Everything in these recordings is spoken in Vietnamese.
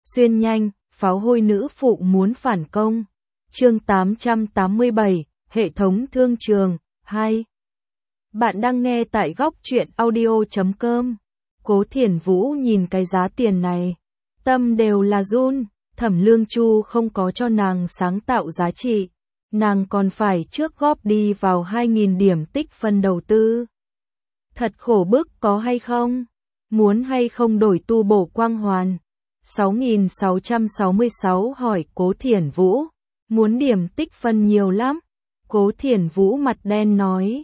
Xuyên nhanh, pháo hôi nữ phụ muốn phản công. Chương 887, hệ thống thương trường, 2. Bạn đang nghe tại góc truyện audio.com. Cố Thiển Vũ nhìn cái giá tiền này, tâm đều là run. Thẩm Lương Chu không có cho nàng sáng tạo giá trị, nàng còn phải trước góp đi vào 2.000 điểm tích phân đầu tư. Thật khổ bức có hay không? Muốn hay không đổi tu bổ quang hoàn? 6.666 hỏi Cố Thiển Vũ. Muốn điểm tích phân nhiều lắm. Cố Thiển Vũ mặt đen nói.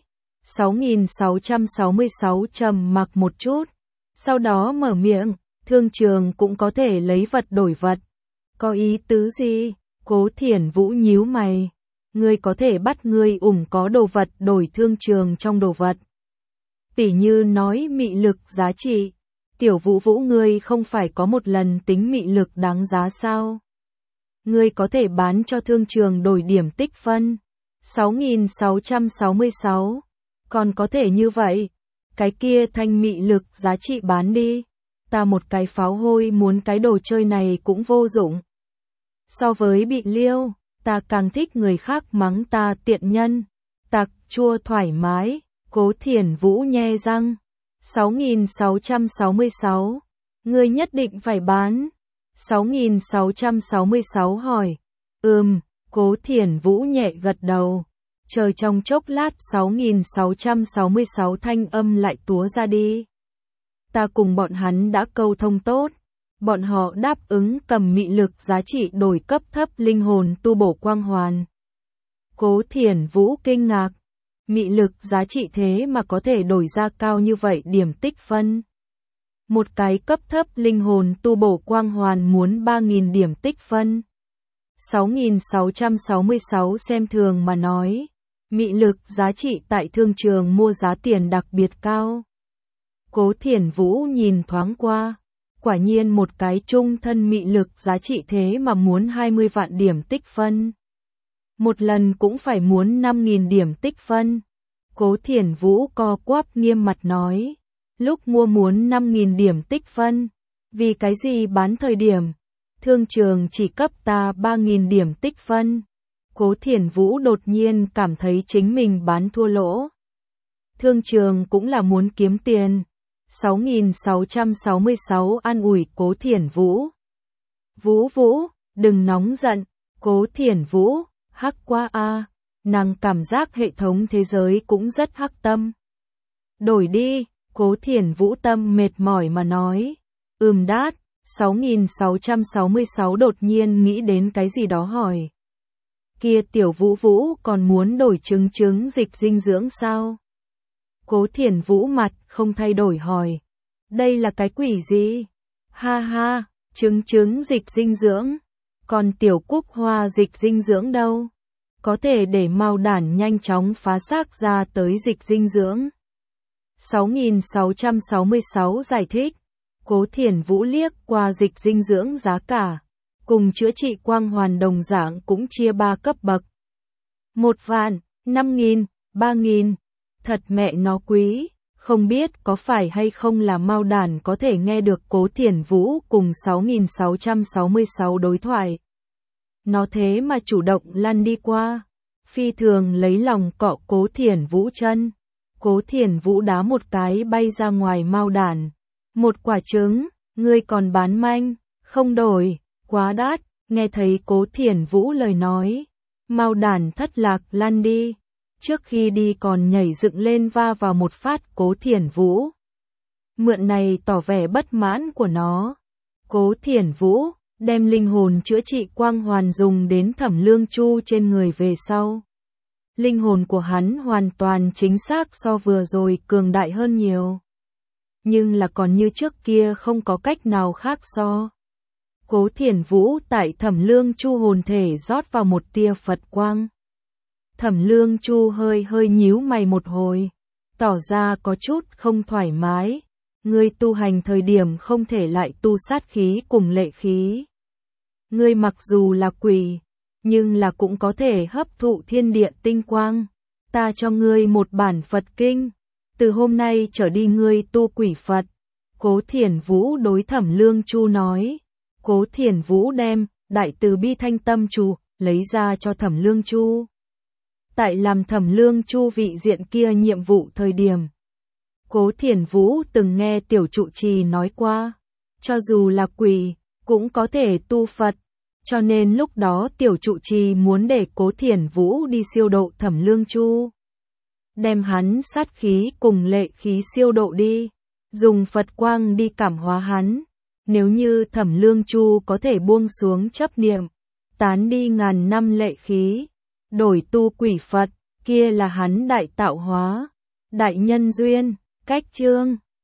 6.666 trầm mặc một chút. Sau đó mở miệng, thương trường cũng có thể lấy vật đổi vật. Có ý tứ gì? Cố Thiển Vũ nhíu mày. Ngươi có thể bắt ngươi có đồ vật đổi thương trường trong đồ vật. Tỉ như nói mị lực giá trị. Tiểu Vũ Vũ ngươi không phải có một lần tính mị lực đáng giá sao? Ngươi có thể bán cho thương trường đổi điểm tích phân. 6.666. Còn có thể như vậy. Cái kia thanh mị lực giá trị bán đi. Ta một cái pháo hôi muốn cái đồ chơi này cũng vô dụng. So với bị liêu, ta càng thích người khác mắng ta tiện nhân. Tặc chua thoải mái. Cố Thiển Vũ nhe răng. 6.666. Ngươi nhất định phải bán. 6.666 hỏi. Cố Thiển Vũ nhẹ gật đầu. Chờ trong chốc lát 6.666 thanh âm lại túa ra đi. Ta cùng bọn hắn đã câu thông tốt. Bọn họ đáp ứng cầm mị lực giá trị đổi cấp thấp linh hồn tu bổ quang hoàn. Cố Thiển Vũ kinh ngạc. Mị lực giá trị thế mà có thể đổi ra cao như vậy điểm tích phân. Một cái cấp thấp linh hồn tu bổ quang hoàn muốn 3.000 điểm tích phân. 6.666 xem thường mà nói. Mị lực giá trị tại thương trường mua giá tiền đặc biệt cao. Cố Thiển Vũ nhìn thoáng qua. Quả nhiên một cái trung thân mị lực giá trị thế mà muốn 20 vạn điểm tích phân. Một lần cũng phải muốn 5.000 điểm tích phân. Cố Thiển Vũ co quắp nghiêm mặt nói. Lúc mua muốn 5.000 điểm tích phân. Vì cái gì bán thời điểm? Thương trường chỉ cấp ta 3.000 điểm tích phân. Cố Thiển Vũ đột nhiên cảm thấy chính mình bán thua lỗ. Thương trường cũng là muốn kiếm tiền. 6.666 an ủi Cố Thiển Vũ. Vũ Vũ, đừng nóng giận. Cố Thiển Vũ, hắc quá a. Nàng cảm giác hệ thống thế giới cũng rất hắc tâm. Đổi đi. Cố Thiển Vũ tâm mệt mỏi mà nói. Đát. 6.666 đột nhiên nghĩ đến cái gì đó hỏi. Kia Tiểu Vũ Vũ còn muốn đổi trứng dịch dinh dưỡng sao? Cố Thiển Vũ mặt không thay đổi hỏi. Đây là cái quỷ gì? Ha ha, trứng dịch dinh dưỡng. Còn Tiểu Cúc Hoa dịch dinh dưỡng đâu? Có thể để mao đản nhanh chóng phá xác ra tới dịch dinh dưỡng. 6.666 giải thích. Cố Thiển Vũ liếc qua dịch dinh dưỡng giá cả. Cùng chữa trị quang hoàn đồng dạng cũng chia 3 cấp bậc. 1 vạn, 5.000, 3.000. Thật mẹ nó quý. Không biết có phải hay không là mao đản có thể nghe được Cố Thiển Vũ cùng 6.666 đối thoại. Nó thế mà chủ động lăn đi qua. Phi thường lấy lòng cọ Cố Thiển Vũ chân. Cố Thiển Vũ đá một cái bay ra ngoài mao đản. Một quả trứng, ngươi còn bán manh, không đổi, quá đắt. Nghe thấy Cố Thiển Vũ lời nói. Mao đản thất lạc lăn đi. Trước khi đi còn nhảy dựng lên va vào một phát Cố Thiển Vũ. Mượn này tỏ vẻ bất mãn của nó. Cố Thiển Vũ đem linh hồn chữa trị quang hoàn dùng đến Thẩm Lương Chu trên người về sau. Linh hồn của hắn hoàn toàn chính xác so vừa rồi cường đại hơn nhiều. Nhưng là còn như trước kia không có cách nào khác so. Cố Thiển Vũ tại Thẩm Lương Chu hồn thể rót vào một tia Phật quang. Thẩm Lương Chu hơi nhíu mày một hồi, tỏ ra có chút không thoải mái. Ngươi tu hành thời điểm không thể lại tu sát khí cùng lệ khí. Ngươi mặc dù là quỷ, nhưng là cũng có thể hấp thụ thiên địa tinh quang. Ta cho ngươi một bản Phật kinh. Từ hôm nay trở đi ngươi tu quỷ Phật. Cố Thiển Vũ đối Thẩm Lương Chu nói. Cố Thiền Vũ đem Đại Từ Bi Thanh Tâm Chú lấy ra cho Thẩm Lương Chu. Tại làm Thẩm Lương Chu vị diện kia nhiệm vụ thời điểm, Cố Thiền Vũ từng nghe tiểu trụ trì nói qua, cho dù là quỷ cũng có thể tu Phật, cho nên lúc đó tiểu trụ trì muốn để Cố Thiền Vũ đi siêu độ Thẩm Lương Chu, đem hắn sát khí cùng lệ khí siêu độ đi, dùng Phật quang đi cảm hóa hắn. Nếu như Thẩm Lương Chu có thể buông xuống chấp niệm, tán đi ngàn năm lệ khí, đổi tu quỷ Phật, kia là hắn đại tạo hóa, đại nhân duyên. Cách chương